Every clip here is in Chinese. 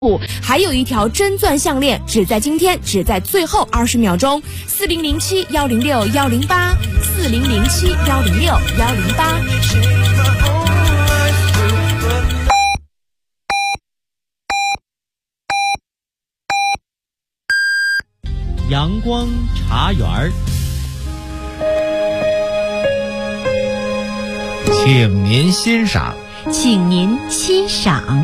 还有一条真钻项链，只在今天，只在最后20秒钟。4007-106-108，4007-106-108。 阳光茶园儿， 请您欣赏。 请您欣赏。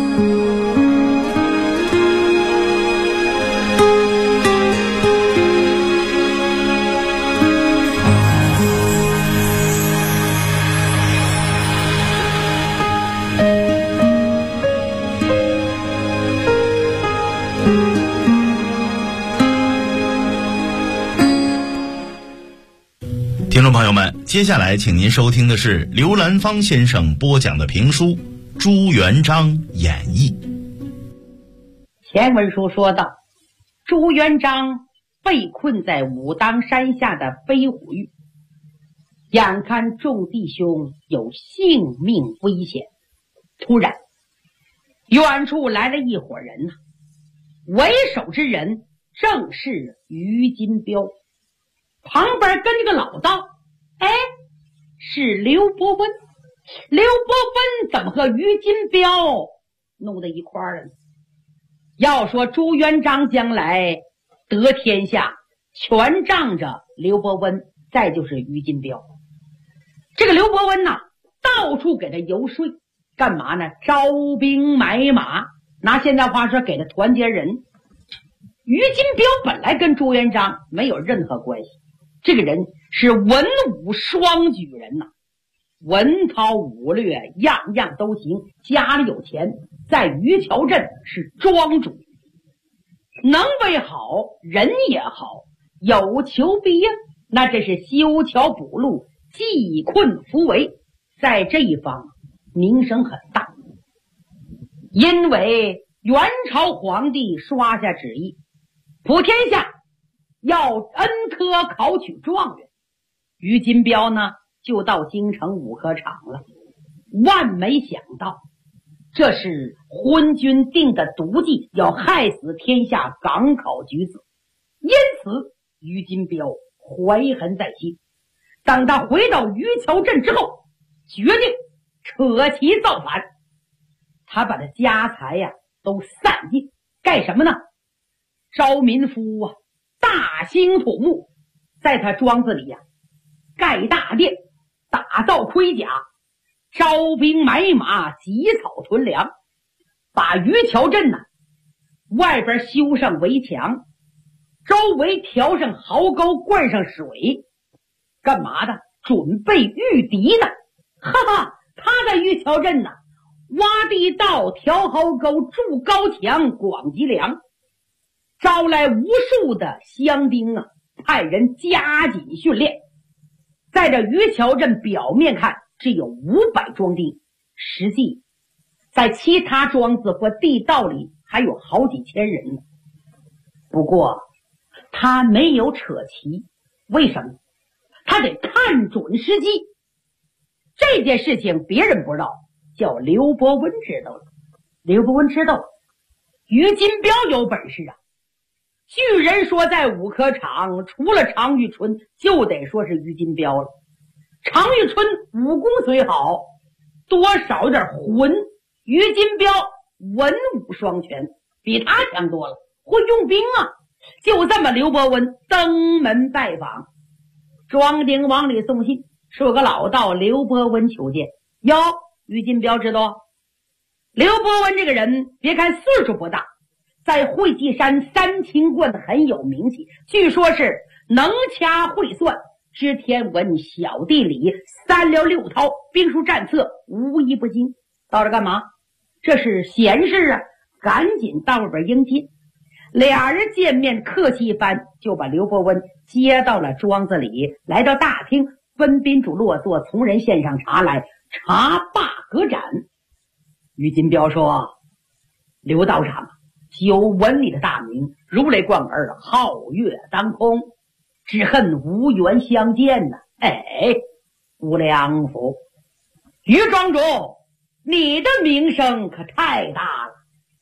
听众朋友们，接下来请您收听的是刘兰芳先生播讲的评书《朱元璋演义》。 前文书说到，朱元璋被困在武当山下的飞虎峪，眼看众弟兄有性命危险，突然远处来了一伙人呐，为首之人正是于金彪，旁边跟着个老道，是刘伯温。刘伯温怎么和于金彪弄到一块儿了呢？要说朱元璋将来得天下，全仗着刘伯温，再就是于金彪。这个刘伯温呐，到处给他游说，干嘛呢？招兵买马，拿现在话说给他团结人。于金彪本来跟朱元璋没有任何关系，这个人是文武双举人呐，文韬武略样样都行，家里有钱，在于桥镇是庄主，能为好，人也好，有求必应，那这是修桥补路，济困扶危，在这一方名声很大。因为元朝皇帝刷下旨意，普天下要恩科考取状元，于金彪呢就到京城武科场了。万没想到，这是昏君定的毒计，要害死天下港考举子，因此于金彪怀恨在心。当他回到于桥镇之后，决定扯旗造反。他把他家财都散尽，干什么呢？招民夫大兴土木，在他庄子里盖大殿，打造盔甲，招兵买马，集草屯粮，把于桥镇外边修上围墙，周围调上壕沟，灌上水，干嘛的？准备御敌的。他在于桥镇挖地道，调壕沟，筑高墙，广积粮，招来无数的乡兵派人加紧训练。在这于桥镇表面看只有500庄丁，实际在其他庄子或地道里还有好几千人呢。不过他没有扯旗，为什么？他得看准时机。这件事情别人不知道，叫刘伯温知道了。刘伯温知道于金彪有本事据人说在武科场除了常遇春，就得说是于金彪了。常遇春武功虽好，多少有点混，于金彪文武双全，比他强多了，会用兵就这么刘伯温登门拜访，庄丁往里送信，说个老道刘伯温求见。哟，于金彪知道刘伯温这个人别看岁数不大，在会稽山三清观很有名气，据说是能掐会算，知天文晓地理，3辽6韬，兵书战策无一不精。到这干嘛？这是闲事赶紧到外边迎接。俩人见面客气一番，就把刘伯温接到了庄子里，来到大厅，分宾主落座，从人献上茶来，茶罢隔盏。于金彪说：刘道长，久闻你的大名，如雷贯耳，皓月当空，只恨无缘相见无良福。于庄主，你的名声可太大了。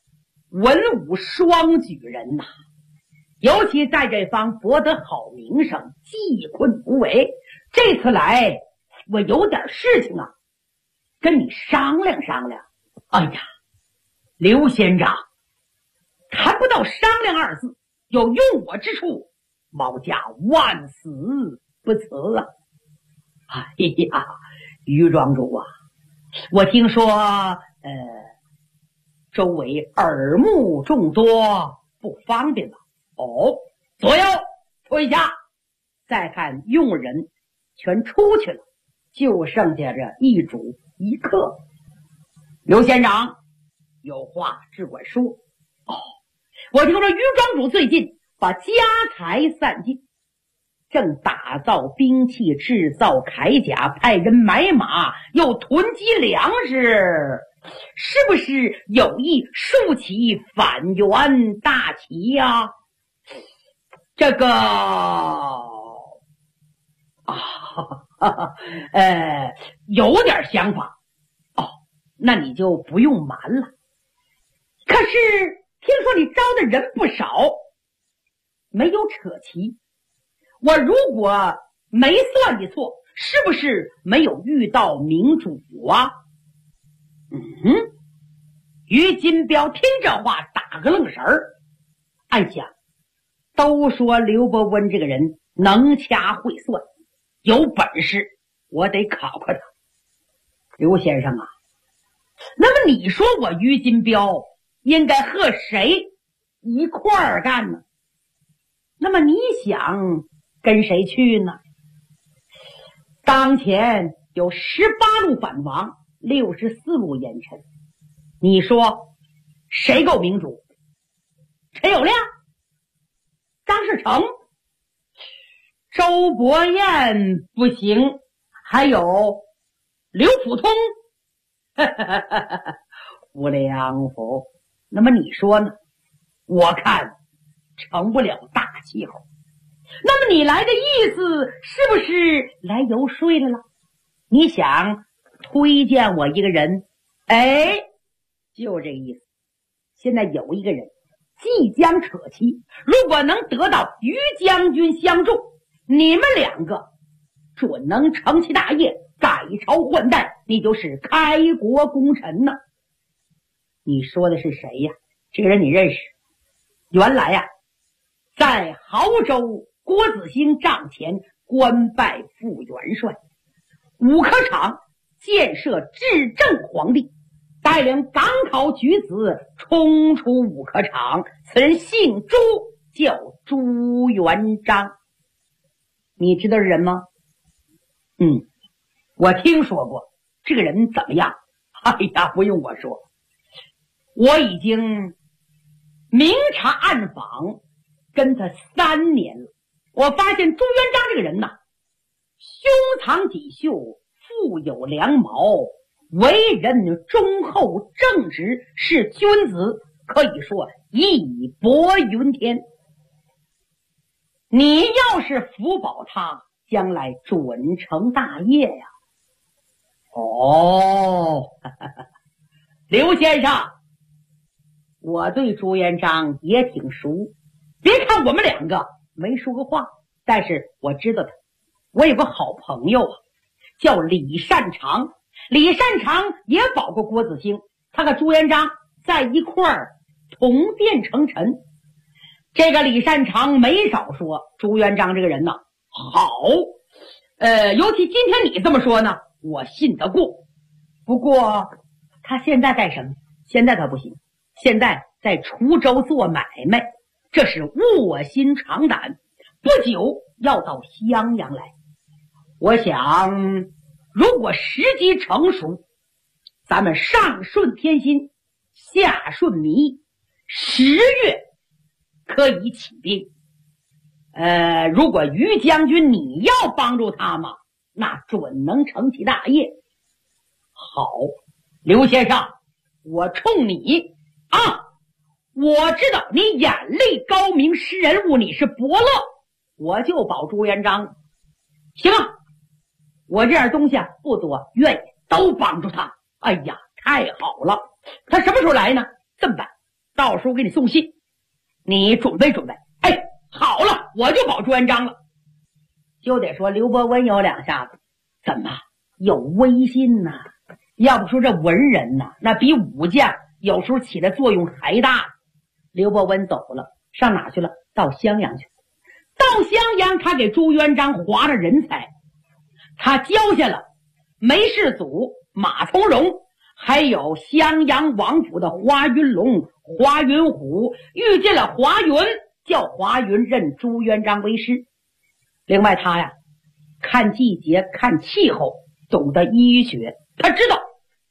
文武双举人呐，尤其在这方博得好名声，济困无为。这次来，我有点事情啊，跟你商量商量。哎呀，刘县长，谈不到商量二字，有用我之处，毛家万死不辞啊！哎呀，于庄主啊，我听说周围耳目众多，不方便吧？哦，左右退下，再看佣人全出去了，就剩下这一主一客。刘县长有话只管说。哦，我听说于庄主最近把家财散尽，正打造兵器，制造铠甲，派人买马，又囤积粮食，是不是有意竖起反元大旗呀？这个有点想法。哦，那你就不用瞒了。可是听说你招的人不少，没有扯旗。我如果没算计错，是不是没有遇到明主啊？于金彪听这话打个愣神儿，暗想，都说刘伯温这个人能掐会算，有本事我得考考他。刘先生啊，那么你说我于金彪应该和谁一块儿干呢？那么你想跟谁去呢？当前有18路反王，64路严臣，你说谁够明主？陈友谅、张士诚、周伯彦不行，还有刘辅通吴良福。那么你说呢？我看成不了大气候。那么你来的意思是不是来游说来了？你想推荐我一个人？哎，就这个意思。现在有一个人即将扯旗，如果能得到于将军相助，你们两个准能成其大业，改朝换代，你就是开国功臣呢。你说的是谁呀？这个人你认识？原来呀，在亳州郭子兴帐前官拜副元帅，武科场建设至正皇帝，带领赶考举子冲出武科场。此人姓朱，叫朱元璋。你知道这人吗？我听说过。这个人怎么样？哎呀，不用我说，我已经明察暗访，跟他3年了。我发现朱元璋这个人呐，胸藏锦绣，富有良谋，为人忠厚正直，是君子，可以说义薄云天。你要是辅保他，将来准成大业呀。刘先生，我对朱元璋也挺熟，别看我们两个没说过话，但是我知道他。我有个好朋友啊，叫李善长。李善长也保过郭子兴，他和朱元璋在一块儿同殿成臣。这个李善长没少说朱元璋这个人呢好，尤其今天你这么说呢，我信得过。不过他现在干什么？现在他不行，现在在滁州做买卖，这是卧薪尝胆，不久要到襄阳来。我想如果时机成熟，咱们上顺天心，下顺民意，10月可以起兵。如果于将军你要帮助他嘛，那准能成其大业。好，刘先生，我冲你啊！我知道你眼力高明，识人物，你是伯乐，我就保朱元璋。行啊，我这点东西不多，愿意都帮助他。哎呀，太好了！他什么时候来呢？这么办， 到时候给你送信，你准备准备。哎，好了，我就保朱元璋了。就得说刘伯温有两下子，怎么有威信呢？要不说这文人呢，那比武将有时候起的作用还大。刘伯温走了，上哪去了？到襄阳去。到襄阳，他给朱元璋划了人才，他交下了梅世祖、马从容，还有襄阳王府的华云龙、华云虎，遇见了华云，叫华云认朱元璋为师。另外他呀，看季节看气候，懂得医学，他知道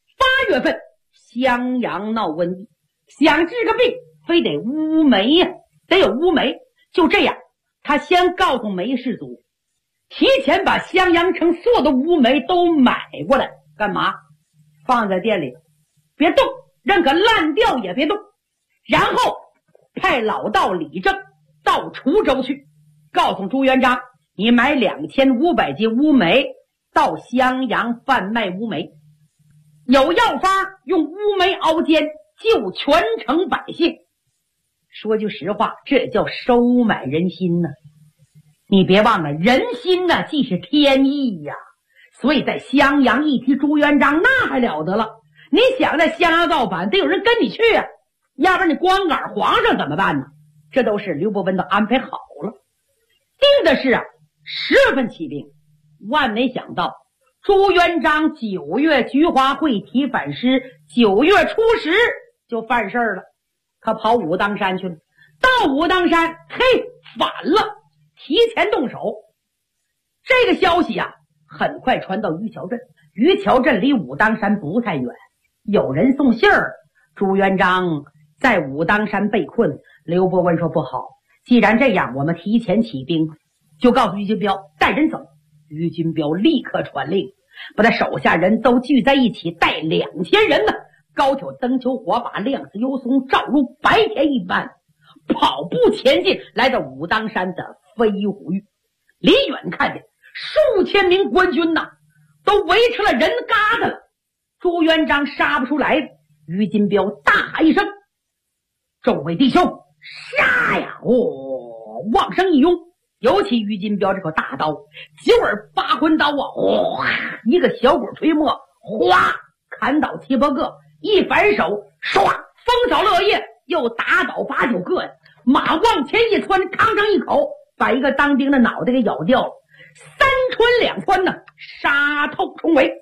8月份襄阳闹瘟疫，想治个病非得乌梅呀，得有乌梅。就这样，他先告诉梅世祖，提前把襄阳城所有的乌梅都买过来，干嘛？放在店里，别动，任何烂掉也别动。然后派老道李正到滁州去，告诉朱元璋，你买2500斤乌梅到襄阳贩卖乌梅，有药方用乌梅熬煎救全城百姓。说句实话，这也叫收买人心呢。你别忘了，人心呢既是天意呀。所以在襄阳一提朱元璋，那还了得了。你想在襄阳造反，得有人跟你去啊，要不然你光杆皇上怎么办呢？这都是刘伯温都安排好了。定的是10月份起兵，万没想到朱元璋9月菊花会提反诗，9月初10就犯事了，他跑武当山去了。到武当山，嘿，反了，提前动手。这个消息啊，很快传到于桥镇。于桥镇离武当山不太远，有人送信儿，朱元璋在武当山被困。刘伯温说不好，既然这样，我们提前起兵，就告诉于金彪带人走。于金彪立刻传令，把他手下人都聚在一起，带2000人呢，高挑灯球火把，亮似幽松，照如白天一般，跑步前进，来到武当山的飞虎峪。离远看见数千名官军呐，都围成了人疙瘩了。朱元璋杀不出来，于金彪大喊一声：“众位弟兄，杀呀！”往上一拥，尤其于金彪这口大刀，9耳8魂刀啊，一个小鬼推磨，哗，砍倒7、8个，一反手，唰，风扫落叶，又打倒8、9个呀。马往前一窜，吭哧一口，把一个当兵的脑袋给咬掉了。3穿2穿呢，杀透重围。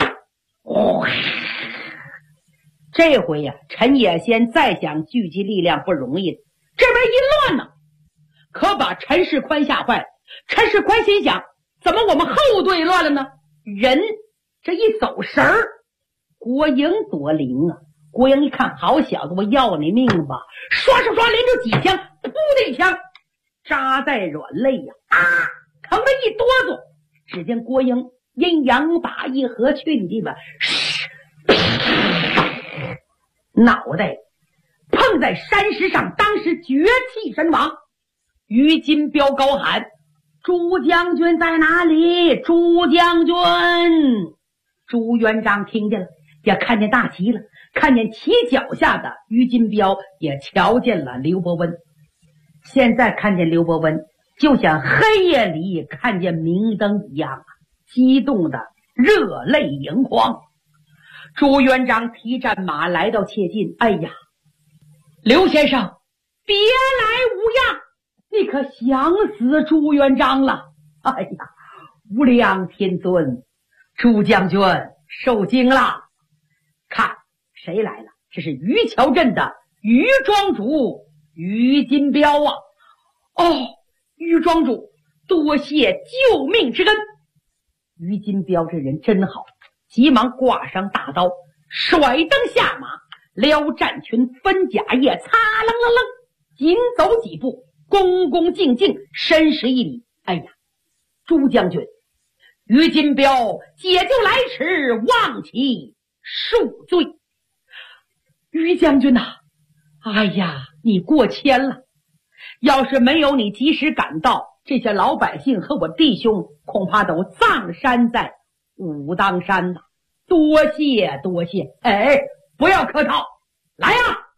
这回呀，陈野先再想聚集力量不容易，这边一乱呢，可把陈世宽吓坏了。陈世宽心想，怎么我们后队乱了呢？人这一走神儿，郭英多灵啊！郭英一看，好小子，我要你命吧！刷刷刷，连着几枪，噗的一枪扎在软肋呀！疼得一哆嗦。只见郭英阴阳把一合去你地方，脑袋碰在山石上，当时绝气身亡。于金彪高喊：“朱将军在哪里？朱将军！”朱元璋听见了，也看见大旗了，看见旗脚下的于金彪，也瞧见了刘伯温。现在看见刘伯温，就像黑夜里看见明灯一样，激动的热泪盈眶。朱元璋提战马来到切近，哎呀，刘先生，别来无恙，你可想死朱元璋了？哎呀，无量天尊，朱将军受惊了。看谁来了？这是于桥镇的于庄主于金彪啊！于庄主，多谢救命之恩。于金彪这人真好，急忙挂上大刀，甩蹬下马，撩战裙，分甲叶，擦楞楞楞，紧走几步，恭恭敬敬，深施一礼。哎呀，朱将军，于金彪解救来迟，望其恕罪。于将军呐，哎呀，你过谦了。要是没有你及时赶到，这些老百姓和我弟兄恐怕都葬山在武当山呐。多谢多谢。哎，不要客套，来呀，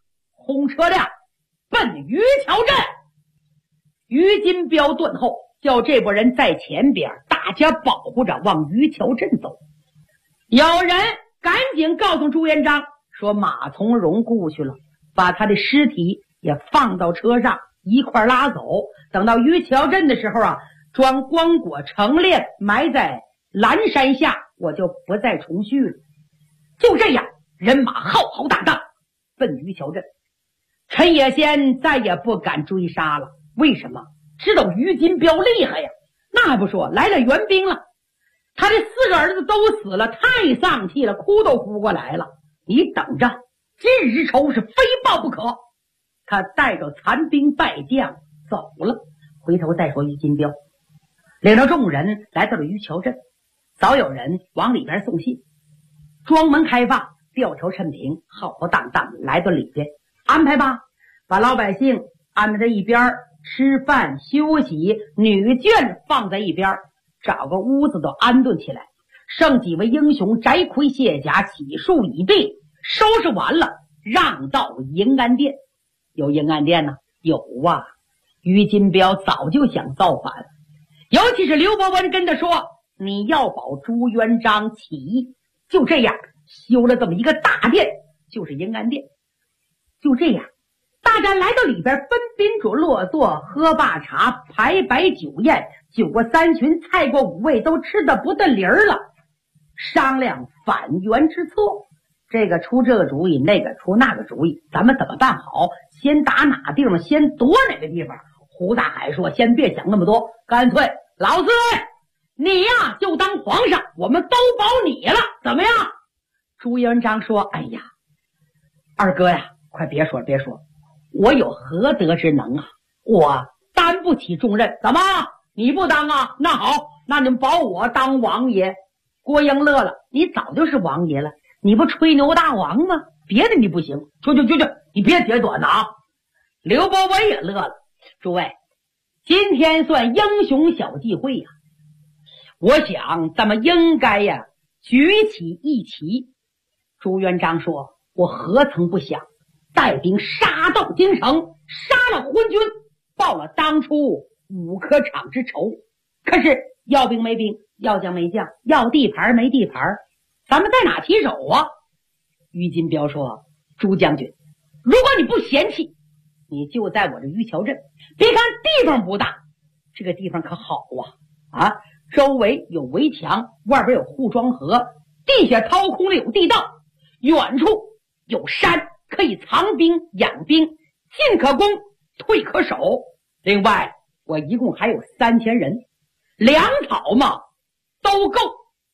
轰车辆奔于桥镇。于金彪顿后，叫这拨人在前边，大家保护着往于桥镇走。有人赶紧告诉朱元璋说马从容过去了，把他的尸体也放到车上一块拉走，等到于桥镇的时候啊，装光果成殓，埋在蓝山下，我就不再重续了。就这样，人马浩浩荡荡奔于桥镇。陈野先再也不敢追杀了，为什么？知道于金彪厉害呀，那还不说，来了援兵了。他的4个儿子都死了，太丧气了，哭都哭过来了。你等着，今日之仇是非报不可。他带着残兵败将走了，回头再说于金彪。领着众人来到了于桥镇，早有人往里边送信。庄门开放，吊桥陈平，浩浩荡荡来到里边，安排吧，把老百姓安排在一边，吃饭休息，女眷放在一边，找个屋子都安顿起来。剩几位英雄摘盔卸甲，洗漱已毕，收拾完了，让到迎安殿。有迎安殿呢？有啊。于金彪早就想造反，尤其是刘伯温跟他说，你要保朱元璋起义。就这样修了这么一个大殿，就是迎安殿。就这样，大家来到里边，分宾主落座，喝罢茶，排摆酒宴，酒过3巡，菜过5味，都吃得不得理儿了。商量反袁之策，这个出这个主意，那个出那个主意，咱们怎么办好？先打哪地方，先夺哪个地方？胡大海说，先别想那么多，干脆老四你呀就当皇上，我们都保你了，怎么样？朱元璋说，哎呀，二哥呀，快别说别说，我有何德之能啊，我担不起重任。怎么你不当啊？那好，那你们保我当王爷。郭英乐了，你早就是王爷了，你不吹牛大王吗？别的你不行，去，你别揭短了啊。刘伯温也乐了，诸位，今天算英雄小聚会呀，我想咱们应该呀举起一旗。朱元璋说，我何曾不想带兵杀到京城，杀了昏君，报了当初5科场之仇。可是要兵没兵，要将没将，要地盘没地盘，咱们在哪起手啊？于金彪说，朱将军，如果你不嫌弃，你就在我这于桥镇，别看地方不大，这个地方可好啊，周围有围墙，外边有护庄河，地下掏空了有地道，远处有山，可以藏兵养兵，进可攻，退可守。另外我一共还有3000人，粮草嘛都够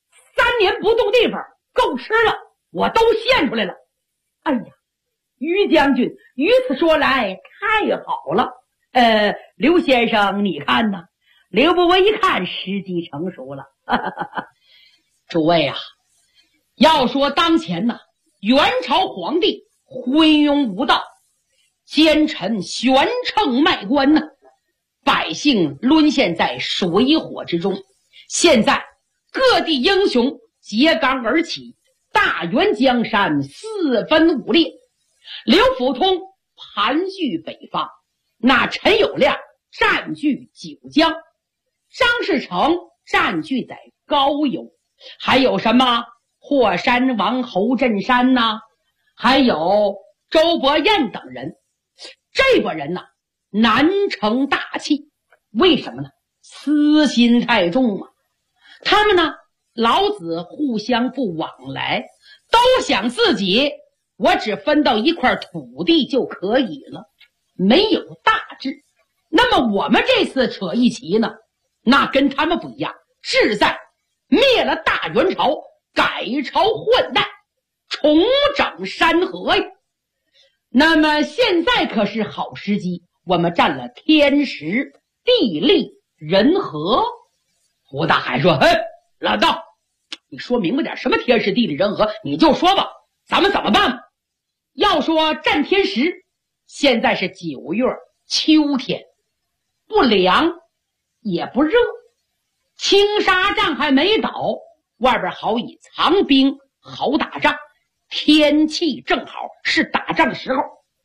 ，3年不动地方够吃了，我都献出来了。哎呀，于将军于此说来太好了，刘先生你看呢？刘伯温一看时机成熟了，诸位啊，要说当前呢，元朝皇帝昏庸无道，奸臣悬秤卖官呢，百姓沦陷在水火之中。现在各地英雄揭竿而起，大元江山4分5裂，刘辅通盘踞北方，那陈友谅占据九江，张士诚占据在高邮，还有什么霍山王侯振山呐，还有周伯彦等人。这拨人呐，难成大器。为什么呢？私心太重啊。他们呢，老子互相不往来，都想自己我只分到一块土地就可以了，没有大志。那么我们这次扯一旗呢，那跟他们不一样，志在灭了大元朝，改朝换代，重整山河呀。那么现在可是好时机，我们占了天时地利人和。胡大海说，老道，你说明白点，什么天时地利人和你就说吧，咱们怎么办？要说占天时，现在是9月秋天，不凉也不热，青纱帐还没倒，外边好以藏兵，好打仗，天气正好是打仗的时候。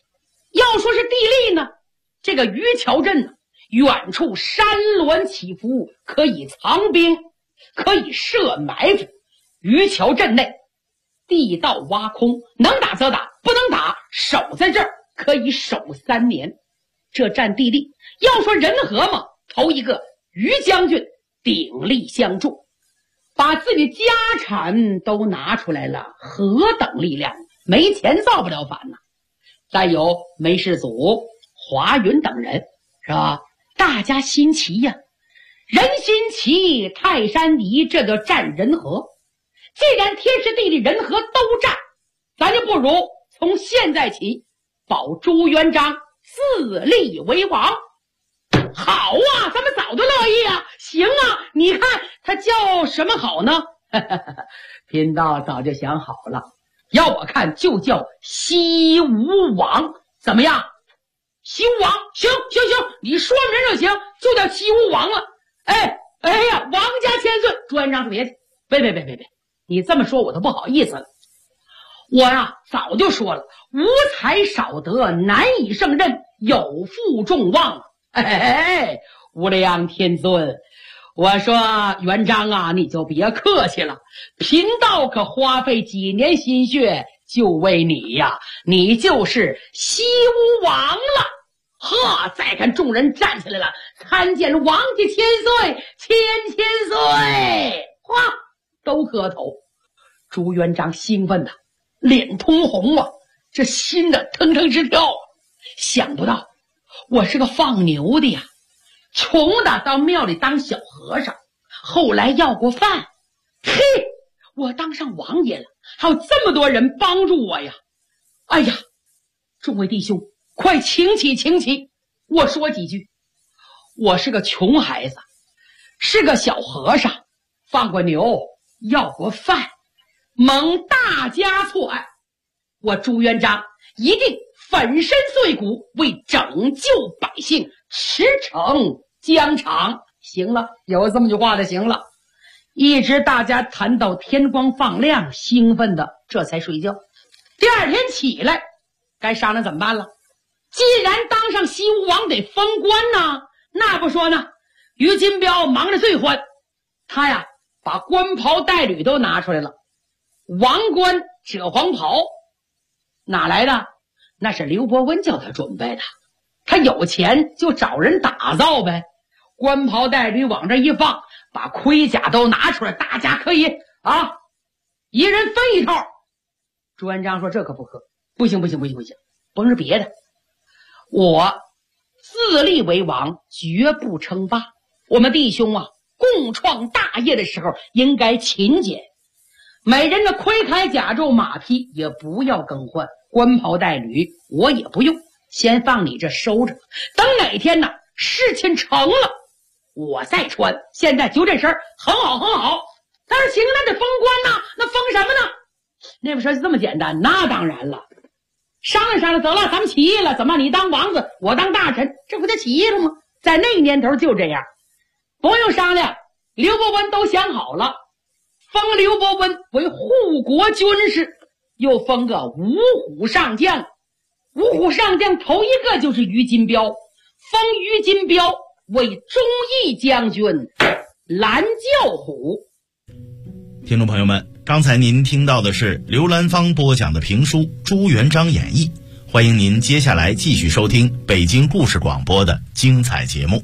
要说是地利呢，这个渔桥镇呢，远处山峦起伏，可以藏兵，可以设埋伏。渔桥镇内地道挖空，能打则打，不能打守在这儿可以守3年。这占地利。要说人和嘛，头一个于将军鼎力相助，把自己家产都拿出来了，何等力量，没钱造不了反呢。再有梅世祖、华云等人，是吧？大家心齐呀，人心齐，泰山移，这就占人和。既然天时地利人和都占，咱就不如从现在起保朱元璋自立为王。好啊，咱们早就乐意啊。行啊，你看他叫什么好呢？贫道早就想好了，要我看就叫西吴王，怎么样？西吴王，行，你说名就行，就叫西吴王了。哎呀，王家千岁，朱元璋说别去，别，你这么说我都不好意思了。我呀，早就说了，无才少德，难以胜任，有负众望。无量天尊，我说元璋啊，你就别客气了，贫道可花费几年心血就为你呀，你就是西吴王了。呵，再看众人站起来了，参见王家千岁，千岁，哗，都磕头。朱元璋兴奋的脸通红啊，这心的腾腾直跳啊！想不到我是个放牛的呀，穷的到庙里当小和尚，后来要过饭，嘿，我当上王爷了，还有这么多人帮助我呀！哎呀，众位弟兄，快请起！我说几句。我是个穷孩子，是个小和尚，放过牛，要过饭，蒙大家错爱，我朱元璋一定粉身碎骨，为拯救百姓，驰骋疆场。行了，有这么句话就行了。一直大家谈到天光放亮，兴奋的这才睡觉。第二天起来，该商量怎么办了。既然当上西吴王得封官呢，那不说呢，于金彪忙着醉婚，他呀把官袍带履都拿出来了。王冠遮黄袍哪来的？那是刘伯温叫他准备的，他有钱就找人打造呗。官袍带履往这一放，把盔甲都拿出来，大家可以啊，一人分一套。朱元璋说这可不可，不行，甭是别的，我自立为王，绝不称霸。我们弟兄啊，共创大业的时候应该勤俭，每人的盔铠甲胄马匹也不要更换，官袍带履我也不用，先放你这收着，等哪天呢事情成了我再穿。现在就这身很好。但是行，那得封官呐，那封什么呢？那不说是这么简单？那当然了，商量得了，咱们起义了，怎么你当王子，我当大臣，这不就起义了吗？在那年头就这样，不用商量，刘伯温都想好了，封刘伯温为护国军师，又封个五虎上将。五虎上将头一个就是于金彪，封于金彪为忠义将军、蓝教虎。 听众朋友们，刚才您听到的是刘兰芳播讲的评书《朱元璋演义》，欢迎您接下来继续收听北京故事广播的精彩节目。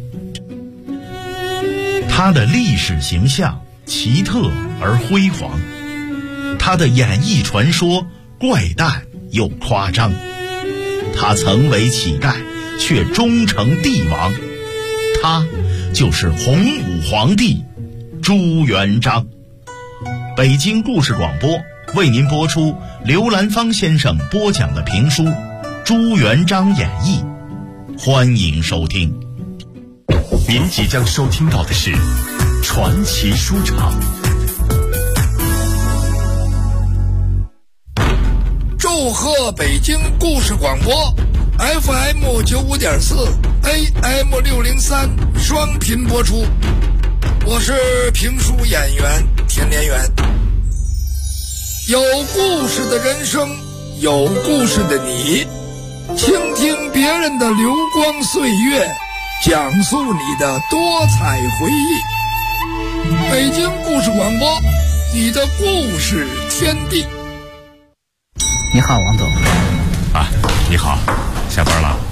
他的历史形象奇特而辉煌，他的演义传说怪诞又夸张，他曾为乞丐却终成帝王，他就是洪武皇帝朱元璋。北京故事广播为您播出刘兰芳先生播讲的评书《朱元璋演义》，欢迎收听。 您即将收听到的是传奇书场。 祝贺北京故事广播 FM 95.4 AM 603双频播出，我是评书演员田连元。有故事的人生，有故事的你， 倾听别人的流光岁月，讲述你的多彩回忆。北京故事广播，你的故事天地。 你好，王总。 啊，你好，下班了？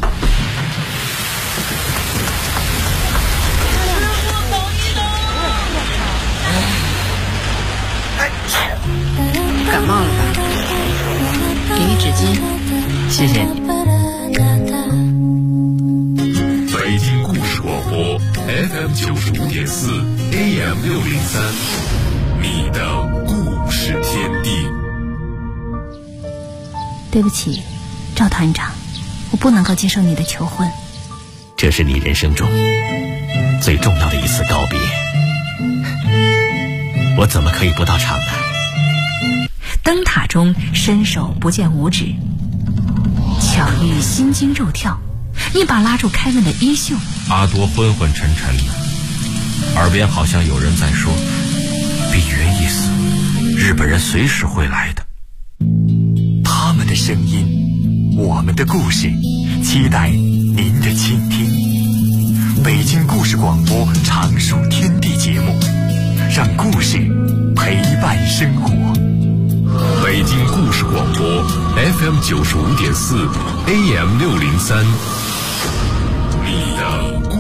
感冒了吧？给你纸巾，谢谢你。 北京故事广播 FM 95.4 AM 603，你的故事天地。 对不起，赵团长，我不能够接受你的求婚。 这是你人生中最重要的一次告别，我怎么可以不到场呢？ 灯塔中伸手不见五指，巧遇心惊肉跳，一把拉住凯文的衣袖。 阿多昏昏沉沉的，耳边好像有人在说：“比约一死，日本人随时会来的。” 他们的声音，我们的故事，期待您的倾听。北京故事广播常数天地节目，让故事陪伴生活。 北京故事广播 FM 95.4 AM 603，你的故